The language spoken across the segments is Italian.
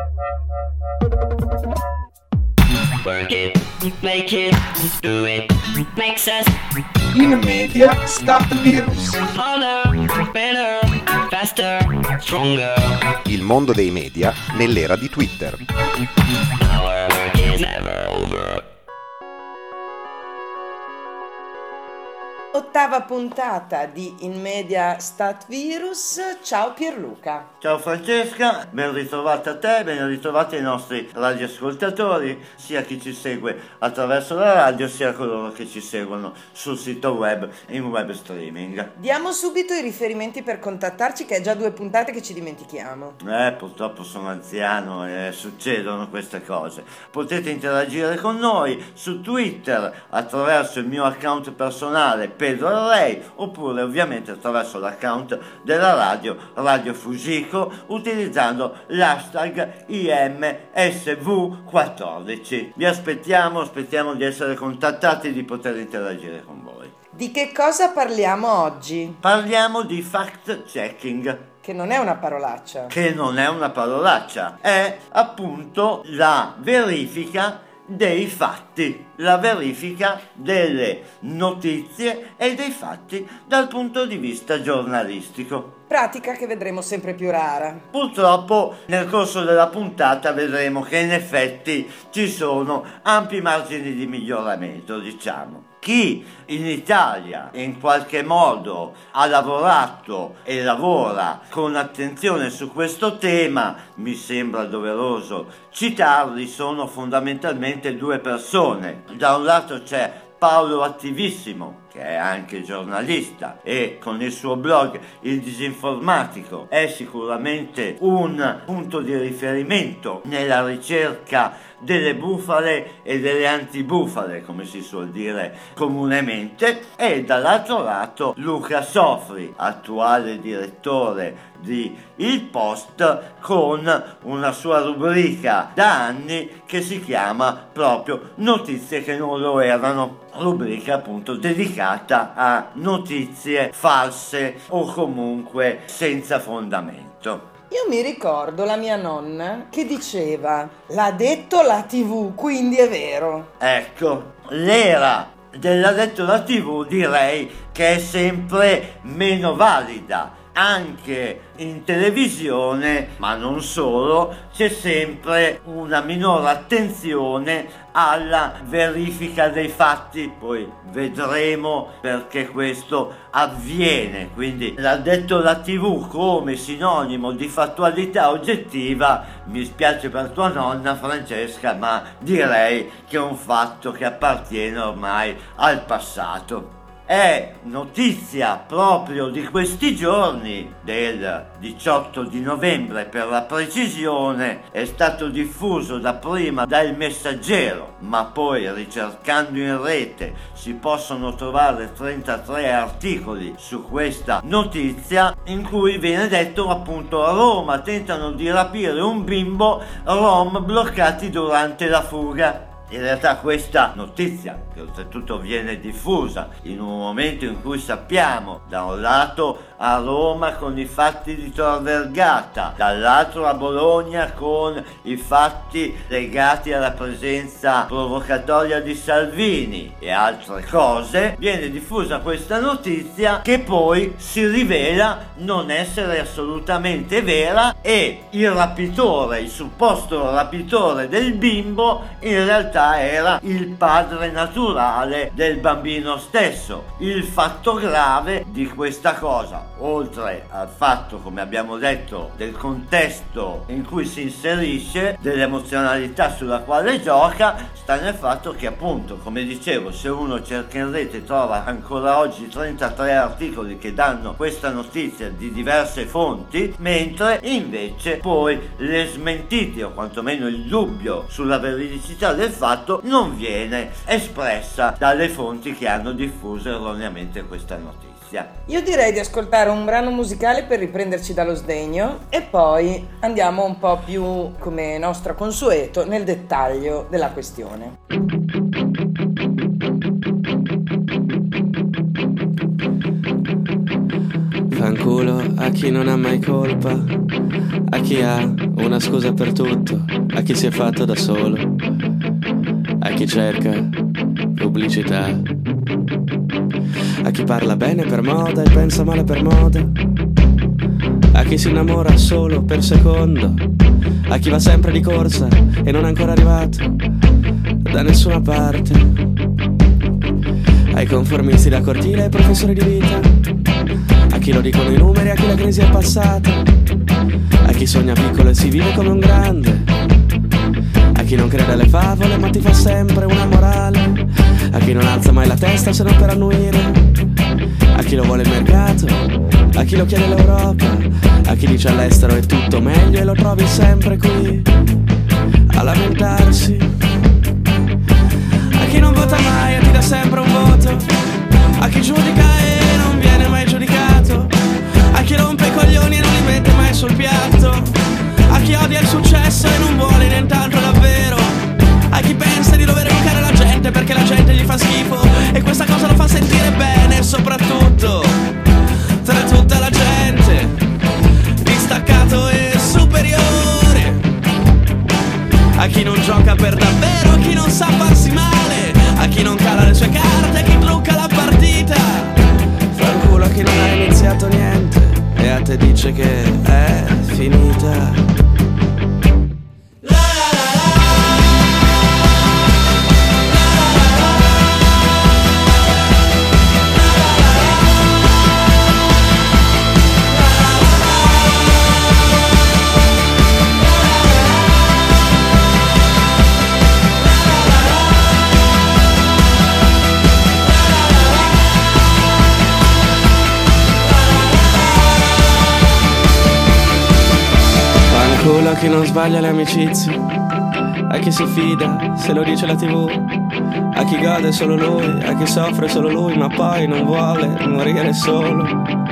Work it, make it, do it, makes us In media Start Virus. harder, better, faster, stronger. Il mondo dei media nell'era di Twitter. Our work is never over. Ottava puntata di In Media Stat Virus. Ciao Pierluca. Ciao Francesca, ben ritrovata a te, ben ritrovati ai nostri radioascoltatori, sia chi ci segue attraverso la radio sia coloro che ci seguono sul sito web in web streaming. Diamo subito i riferimenti per contattarci, che è già 2 puntate che ci dimentichiamo. Purtroppo sono anziano e succedono queste cose. Potete interagire con noi su Twitter attraverso il mio account personale Pedro Arrei, oppure ovviamente attraverso l'account della Radio Fusico, utilizzando l'hashtag IMSV14. Vi aspettiamo di essere contattati, di poter interagire con voi. Di che cosa parliamo oggi? Parliamo di fact checking, Che non è una parolaccia. che non è una parolaccia, è appunto la verifica dei fatti, la verifica delle notizie e dei fatti dal punto di vista giornalistico. Pratica che vedremo sempre più rara. Purtroppo nel corso della puntata vedremo che in effetti ci sono ampi margini di miglioramento, diciamo. Chi in Italia in qualche modo ha lavorato e lavora con attenzione su questo tema, mi sembra doveroso citarli, sono fondamentalmente 2 persone. Da un lato c'è Paolo Attivissimo, che è anche giornalista e con il suo blog Il Disinformatico è sicuramente un punto di riferimento nella ricerca delle bufale e delle antibufale, come si suol dire comunemente, e dall'altro lato Luca Sofri, attuale direttore di Il Post, con una sua rubrica da anni che si chiama proprio Notizie che non lo erano, rubrica appunto dedicata a notizie false o comunque senza fondamento. Io mi ricordo la mia nonna che diceva: l'ha detto la TV, quindi è vero. Ecco, l'era della lettura TV direi che è sempre meno valida. Anche in televisione, ma non solo, c'è sempre una minore attenzione alla verifica dei fatti. Poi vedremo perché questo avviene. Quindi l'ha detto la TV come sinonimo di fattualità oggettiva. Mi spiace per tua nonna Francesca, ma direi che è un fatto che appartiene ormai al passato. È notizia proprio di questi giorni, del 18 di novembre per la precisione, è stato diffuso dapprima dal Messaggero, ma poi ricercando in rete si possono trovare 33 articoli su questa notizia, in cui viene detto appunto: a Roma tentano di rapire un bimbo rom bloccati durante la fuga. In realtà questa notizia, che oltretutto viene diffusa in un momento in cui sappiamo, da un lato a Roma con i fatti di Tor Vergata, dall'altro a Bologna con i fatti legati alla presenza provocatoria di Salvini e altre cose, viene diffusa questa notizia che poi si rivela non essere assolutamente vera, e il rapitore, il supposto rapitore del bimbo, in realtà era il padre naturale del bambino stesso. Il fatto grave di questa cosa, oltre al fatto, come abbiamo detto, del contesto in cui si inserisce, dell'emozionalità sulla quale gioca, sta nel fatto che appunto, come dicevo, se uno cerca in rete trova ancora oggi 33 articoli che danno questa notizia di diverse fonti, mentre invece poi le smentite o quantomeno il dubbio sulla veridicità del fatto non viene espressa dalle fonti che hanno diffuso erroneamente questa notizia. Io direi di ascoltare un brano musicale per riprenderci dallo sdegno e poi andiamo un po' più, come nostro consueto, nel dettaglio della questione. Fanculo a chi non ha mai colpa, a chi ha una scusa per tutto, a chi si è fatto da solo, a chi cerca pubblicità, a chi parla bene per moda e pensa male per moda, a chi si innamora solo per secondo, a chi va sempre di corsa e non è ancora arrivato da nessuna parte, ai conformisti da cortile e ai professori di vita, a chi lo dicono i numeri, a chi la crisi è passata, a chi sogna piccolo e si vive come un grande, a chi non crede alle favole ma ti fa sempre una morale, a chi non alza mai la testa se non per annuire, a chi lo vuole il mercato, a chi lo chiede l'Europa, a chi dice all'estero è tutto meglio e lo trovi sempre qui a lamentarsi, a chi non vota mai e ti dà sempre un voto, a chi giudica e non viene mai giudicato, a chi rompe i coglioni e non li mette mai sul piatto, a chi odia il successo e non vuole nient'altro davvero, a chi pensa di dover educare la gente perché la gente gli fa schifo e questa cosa lo fa sentire bene, e soprattutto tra tutta la gente distaccato e superiore, a chi non gioca per davvero, a chi non sa farsi male, a chi non cala le sue carte, a chi trucca la partita, fanculo a chi non ha iniziato niente e a te dice che è finita. A chi non sbaglia le amicizie, a chi si fida se lo dice la TV, a chi gode solo lui, a chi soffre solo lui ma poi non vuole morire solo,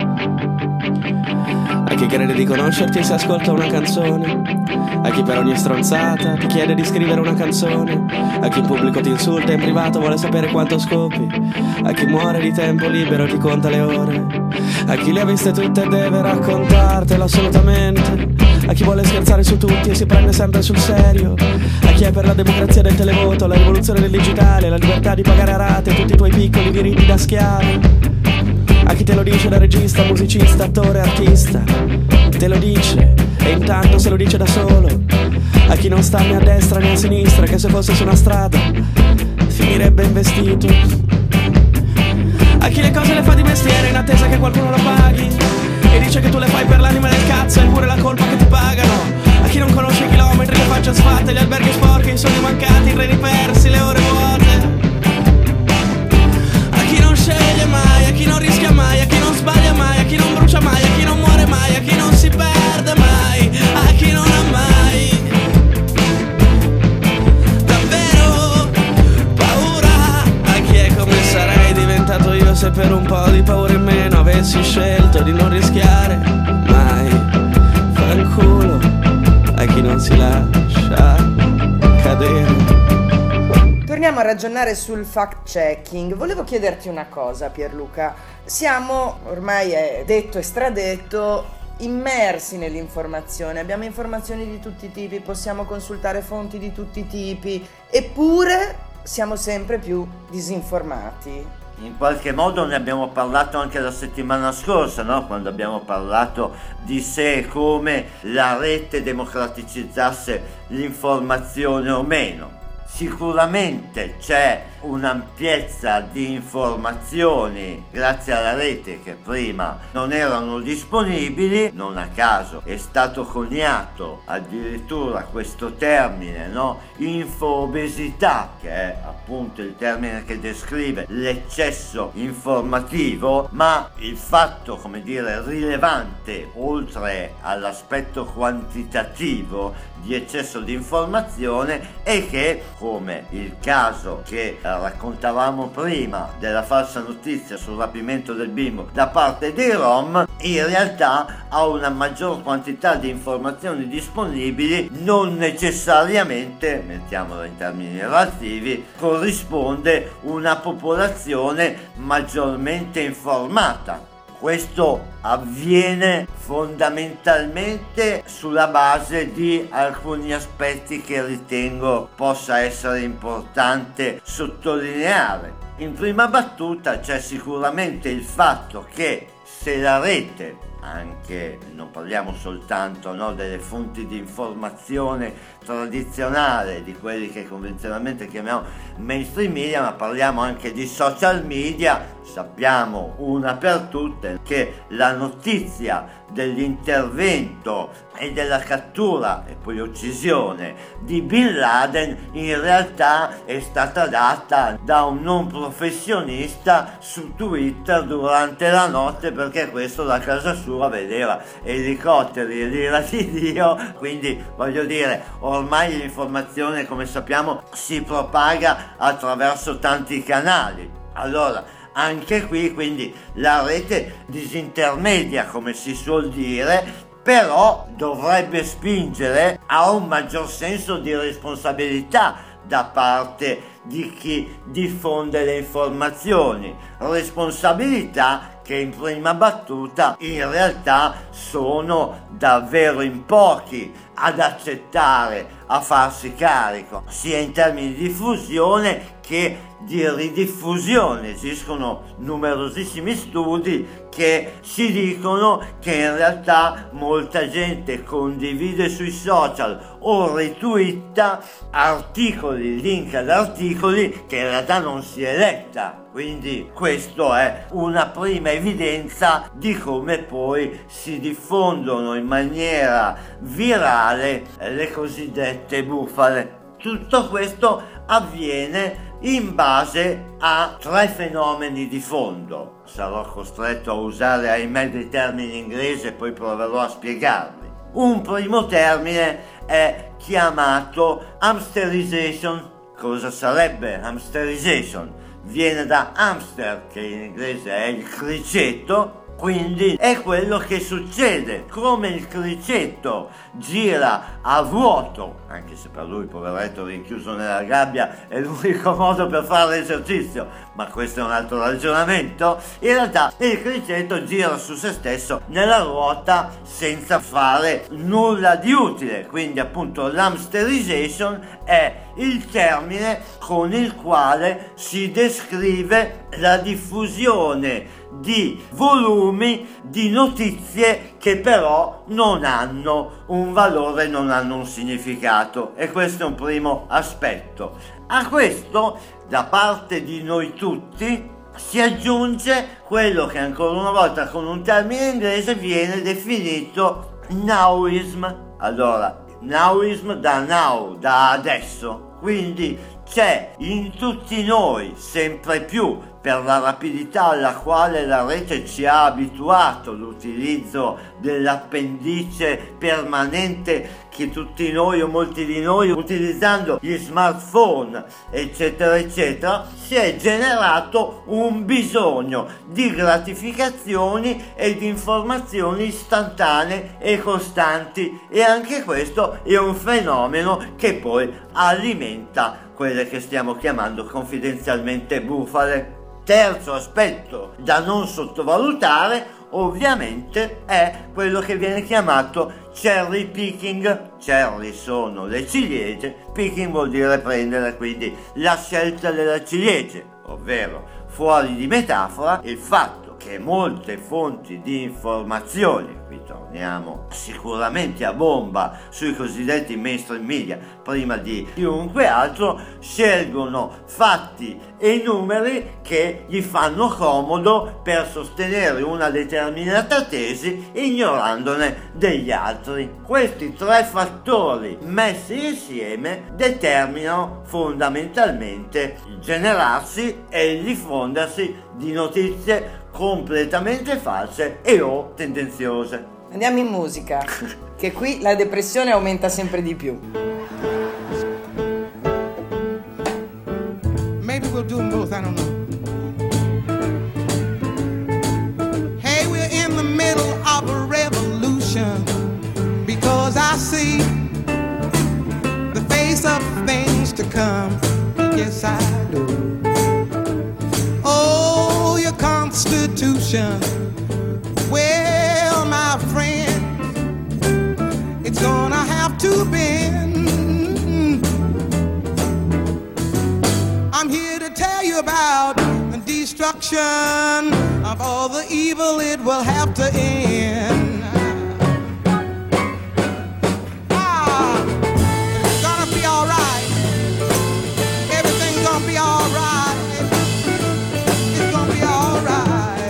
a chi crede di conoscerti se ascolta una canzone, a chi per ogni stronzata ti chiede di scrivere una canzone, a chi in pubblico ti insulta e in privato vuole sapere quanto scopi, a chi muore di tempo libero ti conta le ore, a chi le ha viste tutte e deve raccontartelo assolutamente, a chi vuole scherzare su tutti e si prende sempre sul serio, a chi è per la democrazia del televoto, la rivoluzione del digitale, la libertà di pagare a rate tutti i tuoi piccoli diritti da schiavo, a chi te lo dice da regista, musicista, attore, artista, te lo dice e intanto se lo dice da solo, a chi non sta né a destra né a sinistra, che se fosse su una strada finirebbe investito, a chi le cose le fa di mestiere in attesa che qualcuno lo paghi e dice che tu le fai per l'anima del cazzo e pure la colpa che ti pagano, a chi non conosce i chilometri, le facce sfatte, gli alberghi sporchi, i sogni mancati, i treni persi, le ore vuote, a chi non sceglie mai, a chi non rischia mai, a chi non sbaglia mai, a chi non brucia mai, a chi non muore mai, a chi non si perde mai, a chi non ha mai davvero paura, a chi è come sarei diventato io se per un po' di paura in meno avessi scelto di non rischiare mai, fanculo a chi non si lascia cadere. Torniamo a ragionare sul fact-checking. Volevo chiederti una cosa, Pierluca. Siamo, ormai è detto e stradetto, immersi nell'informazione. Abbiamo informazioni di tutti i tipi, possiamo consultare fonti di tutti i tipi, eppure siamo sempre più disinformati. In qualche modo ne abbiamo parlato anche la settimana scorsa, no? Quando abbiamo parlato di se e come la rete democraticizzasse l'informazione o meno. Sicuramente c'è un'ampiezza di informazioni grazie alla rete che prima non erano disponibili, non a caso è stato coniato addirittura questo termine, no? Info-obesità, che è appunto il termine che descrive l'eccesso informativo, ma il fatto, come dire, rilevante oltre all'aspetto quantitativo di eccesso di informazione è che, come il caso che raccontavamo prima della falsa notizia sul rapimento del bimbo da parte dei Rom, in realtà a una maggior quantità di informazioni disponibili non necessariamente, mettiamolo in termini relativi, corrisponde una popolazione maggiormente informata. Questo avviene fondamentalmente sulla base di alcuni aspetti che ritengo possa essere importante sottolineare. In prima battuta c'è sicuramente il fatto che se la rete, anche non parliamo soltanto delle fonti di informazione tradizionale, di quelli che convenzionalmente chiamiamo mainstream media, ma parliamo anche di social media, sappiamo una per tutte che la notizia dell'intervento e della cattura e poi uccisione di Bin Laden in realtà è stata data da un non professionista su Twitter durante la notte, perché questo da casa sua vedeva elicotteri e l'ira di Dio. Quindi voglio dire, ormai l'informazione, come sappiamo, si propaga attraverso tanti canali. Allora anche qui quindi la rete disintermedia, come si suol dire, però dovrebbe spingere a un maggior senso di responsabilità da parte di chi diffonde le informazioni, responsabilità che in prima battuta in realtà sono davvero in pochi ad accettare, a farsi carico, sia in termini di diffusione che di ridiffusione. Esistono numerosissimi studi che ci dicono che in realtà molta gente condivide sui social o retweeta articoli, link ad articoli che in realtà non si è letta. Quindi questo è una prima evidenza di come poi si diffondono in maniera virale le cosiddette bufale. Tutto questo avviene in base a 3 fenomeni di fondo. Sarò costretto a usare, ahimè, dei termini inglesi e poi proverò a spiegarli. Un primo termine è chiamato hamsterization. Cosa sarebbe hamsterization? Viene da hamster, che in inglese è il criceto. Quindi è quello che succede, come il criceto gira a vuoto, anche se per lui, poveretto, rinchiuso nella gabbia è l'unico modo per fare l'esercizio, ma questo è un altro ragionamento. In realtà il criceto gira su se stesso nella ruota senza fare nulla di utile, quindi appunto l'hamsterization è il termine con il quale si descrive la diffusione di volumi di notizie che però non hanno un valore, non hanno un significato, e questo è un primo aspetto. A questo, da parte di noi tutti, si aggiunge quello che ancora una volta con un termine inglese viene definito nowism. Allora, nowism da now, da adesso, quindi c'è in tutti noi sempre più, per la rapidità alla quale la rete ci ha abituato, l'utilizzo dell'appendice permanente che tutti noi o molti di noi, utilizzando gli smartphone eccetera eccetera, si è generato un bisogno di gratificazioni e di informazioni istantanee e costanti, e anche questo è un fenomeno che poi alimenta quelle che stiamo chiamando confidenzialmente bufale. Terzo aspetto da non sottovalutare ovviamente è quello che viene chiamato cherry picking. Cherry sono le ciliegie, picking vuol dire prendere, quindi la scelta della ciliegia, ovvero, fuori di metafora, il fatto che molte fonti di informazioni, qui torniamo sicuramente a bomba sui cosiddetti mainstream media prima di chiunque altro, scelgono fatti e numeri che gli fanno comodo per sostenere una determinata tesi, ignorandone degli altri. Questi 3 fattori messi insieme determinano fondamentalmente il generarsi e il diffondersi di notizie completamente false e o tendenziose. Andiamo in musica, che qui la depressione aumenta sempre di più. Maybe we'll do them both, I don't know. Hey, we're in the middle of a revolution, because I see the face of things to come. Yes, I do. Oh, your Constitution about the destruction of all the evil, it will have to end. It's gonna be all right. Everything's gonna be all right. It's gonna be all right.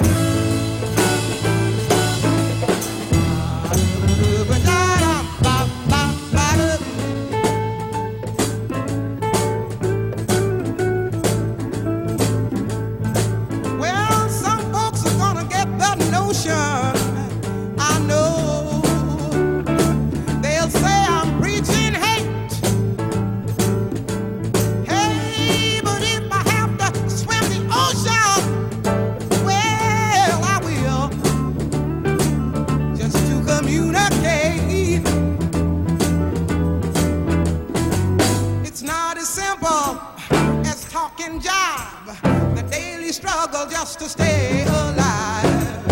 I know they'll say I'm preaching hate. Hey, but if I have to swim the ocean, well, I will, just to communicate. It's not as simple as talking jive, the daily struggle just to stay alive.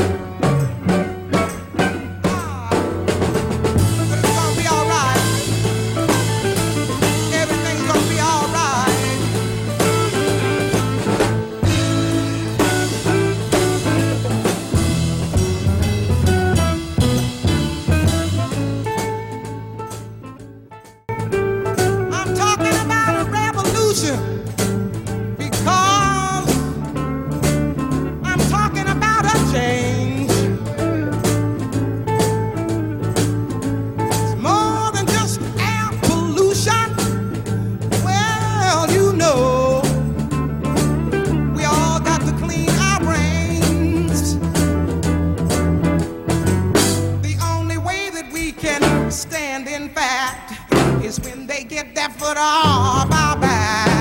Because I'm talking about a change. It's more than just air pollution. Well, you know, we all got to clean our brains. The only way that we can stand, in fact, is when they get their foot off our back.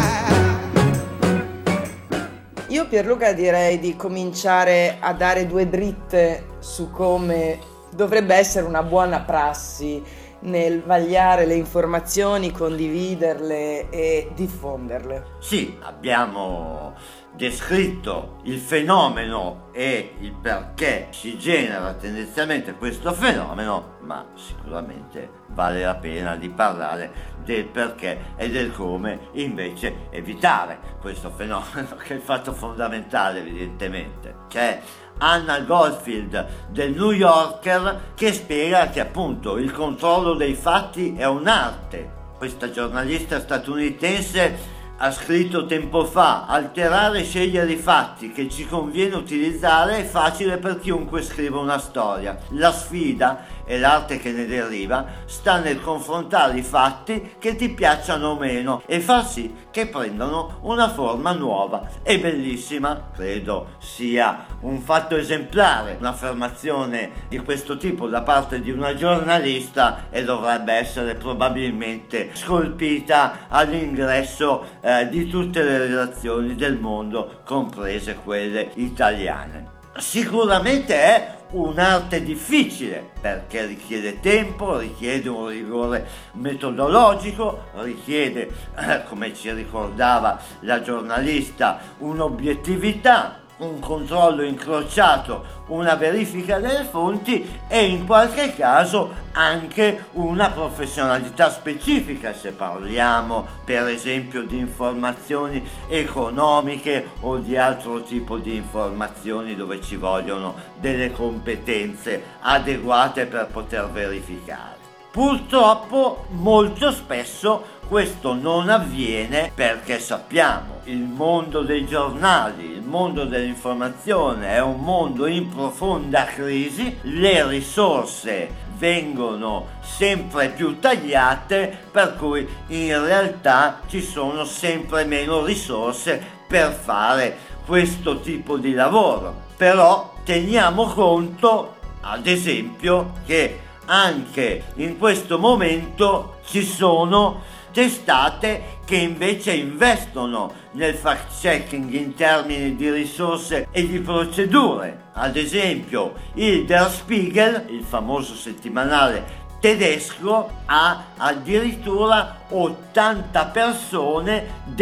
Io, Pierluca, direi di cominciare a dare due dritte su come dovrebbe essere una buona prassi nel vagliare le informazioni, condividerle e diffonderle. Sì, abbiamo descritto il fenomeno e il perché si genera tendenzialmente questo fenomeno, ma sicuramente vale la pena di parlare del perché e del come invece evitare questo fenomeno, che è il fatto fondamentale evidentemente. C'è Anna Goldfield del New Yorker che spiega che appunto il controllo dei fatti è un'arte. Questa giornalista statunitense ha scritto tempo fa: alterare e scegliere i fatti che ci conviene utilizzare è facile per chiunque scriva una storia. La sfida, e l'arte che ne deriva, sta nel confrontare i fatti che ti piacciono o meno e far sì che prendano una forma nuova e bellissima. Credo sia un fatto esemplare un'affermazione di questo tipo da parte di una giornalista, e dovrebbe essere probabilmente scolpita all'ingresso di tutte le redazioni del mondo, comprese quelle italiane. Sicuramente è un'arte difficile perché richiede tempo, richiede un rigore metodologico, richiede, come ci ricordava la giornalista, un'obiettività, un controllo incrociato, una verifica delle fonti e in qualche caso anche una professionalità specifica, se parliamo per esempio di informazioni economiche o di altro tipo di informazioni dove ci vogliono delle competenze adeguate per poter verificare. Purtroppo molto spesso questo non avviene perché sappiamo, il mondo dei giornali, il mondo dell'informazione è un mondo in profonda crisi, le risorse vengono sempre più tagliate, per cui in realtà ci sono sempre meno risorse per fare questo tipo di lavoro. Però teniamo conto, ad esempio, che anche in questo momento ci sono testate che invece investono nel fact-checking in termini di risorse e di procedure. Ad esempio il Der Spiegel, il famoso settimanale tedesco, ha addirittura 80 persone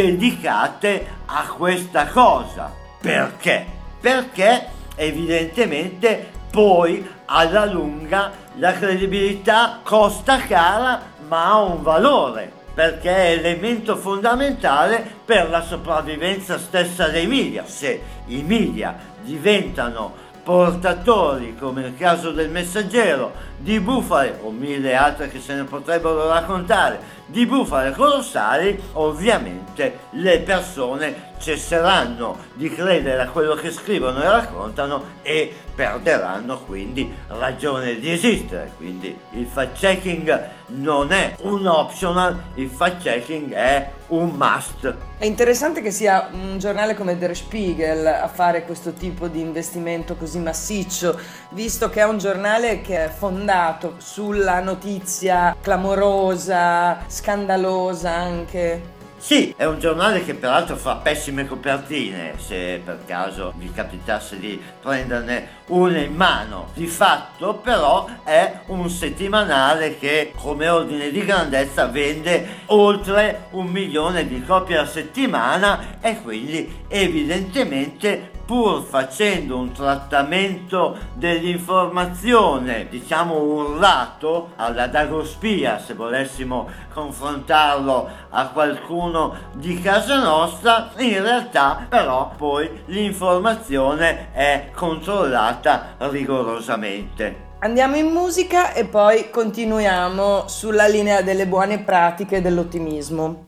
dedicate a questa cosa. Perché? Perché evidentemente poi alla lunga la credibilità costa cara ma ha un valore. perché è elemento fondamentale per la sopravvivenza stessa dei media. Se i media diventano portatori, come nel caso del Messaggero, di bufale o mille altre che se ne potrebbero raccontare, di bufale colossali, ovviamente le persone cesseranno di credere a quello che scrivono e raccontano e perderanno quindi ragione di esistere. Quindi il fact-checking non è un optional, il fact-checking è un must. È interessante che sia un giornale come Der Spiegel a fare questo tipo di investimento così massiccio, visto che è un giornale che è fondato sulla notizia clamorosa, scandalosa anche. Sì, è un giornale che peraltro fa pessime copertine, se per caso vi capitasse di prenderne una in mano. Di fatto però è un settimanale che come ordine di grandezza vende oltre 1 milione di copie a settimana e quindi evidentemente, pur facendo un trattamento dell'informazione, diciamo urlato alla Dagospia, se volessimo confrontarlo a qualcuno di casa nostra, in realtà però poi l'informazione è controllata rigorosamente. Andiamo in musica e poi continuiamo sulla linea delle buone pratiche e dell'ottimismo.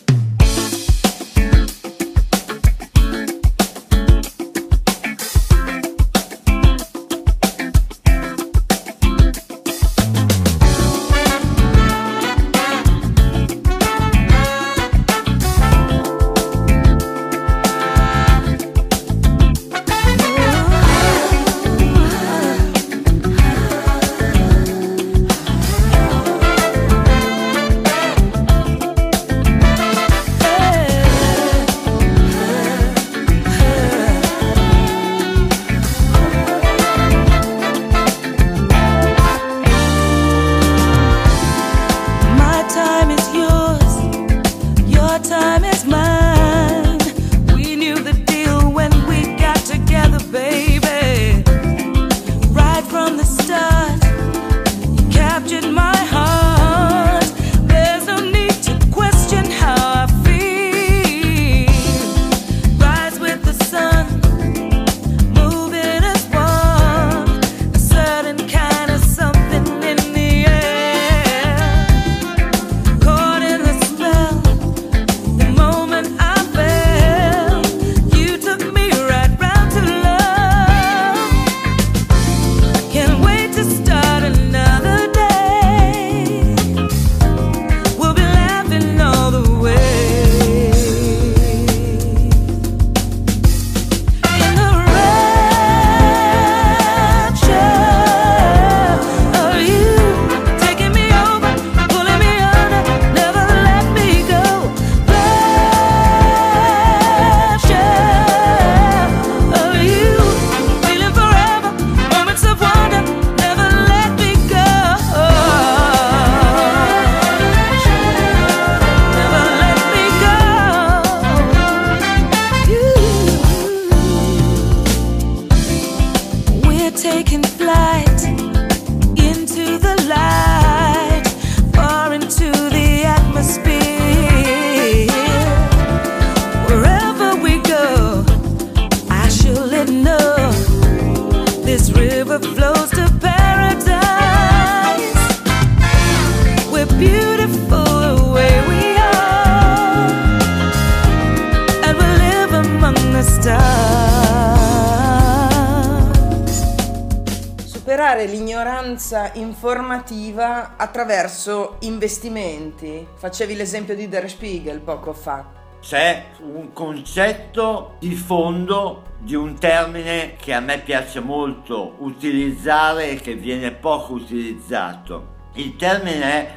L'ignoranza informativa attraverso investimenti. Facevi l'esempio di Der Spiegel poco fa. C'è un concetto di fondo di un termine che a me piace molto utilizzare e che viene poco utilizzato. Il termine è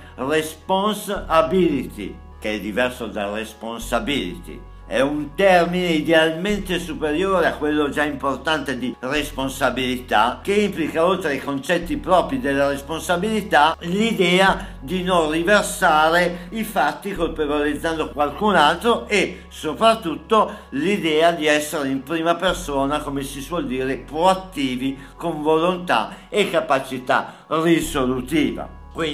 responsibility, che è diverso da responsibility. È un termine idealmente superiore a quello già importante di responsabilità, che implica, oltre ai concetti propri della responsabilità, l'idea di non riversare i fatti colpevolizzando qualcun altro e soprattutto l'idea di essere in prima persona, come si suol dire, proattivi, con volontà e capacità risolutiva. Quindi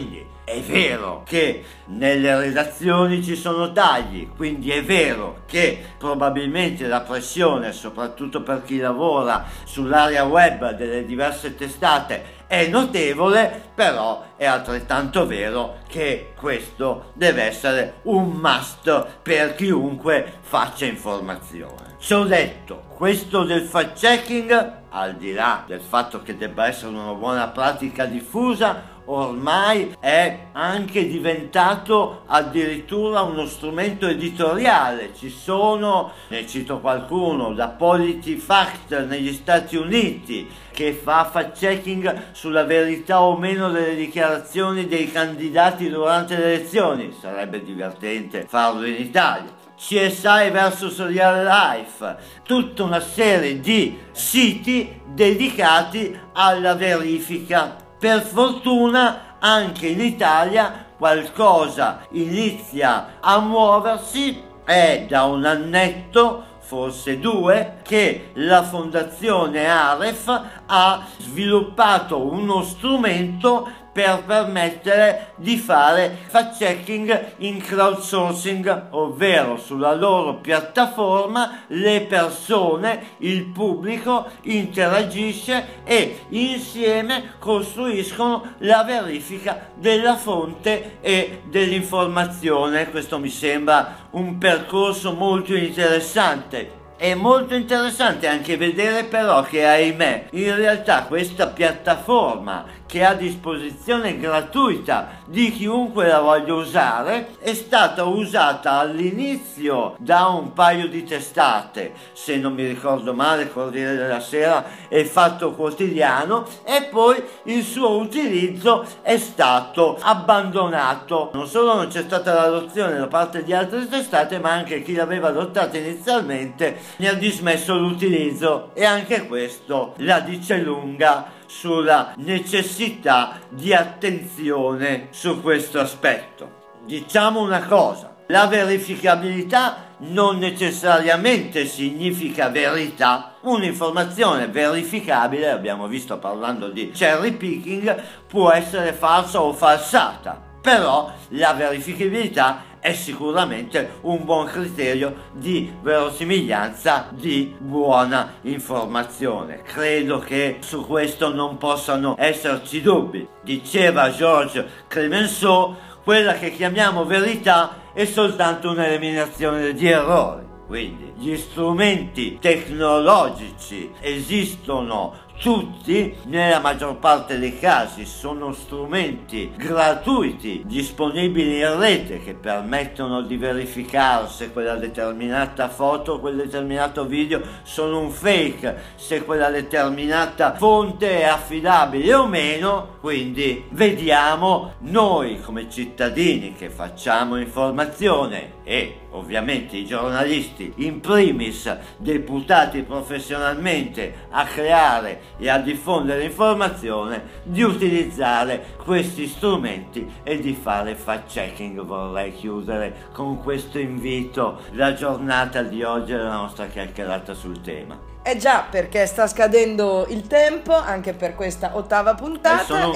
È vero che nelle redazioni ci sono tagli, quindi è vero che probabilmente la pressione, soprattutto per chi lavora sull'area web delle diverse testate, è notevole, però è altrettanto vero che questo deve essere un must per chiunque faccia informazione. Ciò detto, questo del fact checking, al di là del fatto che debba essere una buona pratica diffusa, ormai è anche diventato addirittura uno strumento editoriale. Ci sono, ne cito qualcuno, da PolitiFact negli Stati Uniti, che fa fact checking sulla verità o meno delle dichiarazioni dei candidati durante le elezioni. Sarebbe divertente farlo in Italia. CSI vs Real Life, tutta una serie di siti dedicati alla verifica. Per fortuna anche in Italia qualcosa inizia a muoversi. È da un annetto, forse 2, che la fondazione Aref ha sviluppato uno strumento per permettere di fare fact checking in crowdsourcing, ovvero sulla loro piattaforma le persone, il pubblico interagisce e insieme costruiscono la verifica della fonte e dell'informazione. Questo mi sembra un percorso molto interessante. È molto interessante anche vedere però che, ahimè, in realtà questa piattaforma, che è a disposizione gratuita di chiunque la voglia usare, è stata usata all'inizio da un paio di testate, se non mi ricordo male Corriere della Sera e Fatto Quotidiano, e poi il suo utilizzo è stato abbandonato. Non solo non c'è stata l'adozione da parte di altre testate, ma anche chi l'aveva adottata inizialmente ne ha dismesso l'utilizzo, e anche questo la dice lunga sulla necessità di attenzione su questo aspetto. Diciamo una cosa: la verificabilità non necessariamente significa verità. Un'informazione verificabile, abbiamo visto parlando di cherry picking, può essere falsa o falsata, però la verificabilità è sicuramente un buon criterio di verosimiglianza, di buona informazione. Credo che su questo non possano esserci dubbi. Diceva Georges Clemenceau, quella che chiamiamo verità è soltanto un'eliminazione di errori. Quindi gli strumenti tecnologici esistono tutti, nella maggior parte dei casi sono strumenti gratuiti disponibili in rete che permettono di verificare se quella determinata foto o quel determinato video sono un fake, se quella determinata fonte è affidabile o meno. Quindi vediamo noi come cittadini che facciamo informazione, e ovviamente i giornalisti in primis, deputati professionalmente a creare e a diffondere informazione, di utilizzare questi strumenti e di fare fact checking. Vorrei chiudere con questo invito la giornata di oggi e la nostra chiacchierata sul tema. Eh già, perché sta scadendo il tempo anche per questa 8ª puntata. Sono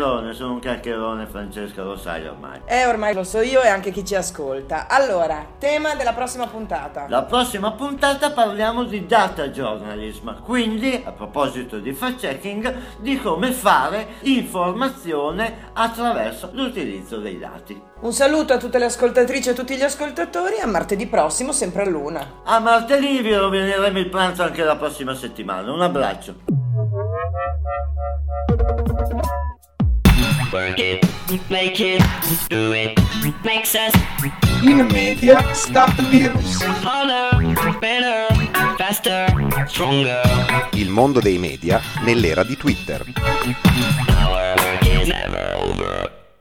un chiacchierone, Francesca, lo sai ormai. Ormai lo so io e anche chi ci ascolta. Allora, tema della prossima puntata. La prossima puntata parliamo di data journalism, quindi, a proposito di fact checking, di come fare informazione attraverso l'utilizzo dei dati. Un saluto a tutte le ascoltatrici e a tutti gli ascoltatori, a martedì prossimo, sempre all'1. A martedì vi rovineremo il pranzo anche la prossima settimana. Un abbraccio. Work it, make it, do it, makes us In media, stop the news. harder, better, faster, stronger. Il mondo dei media nell'era di Twitter. Our work is never over.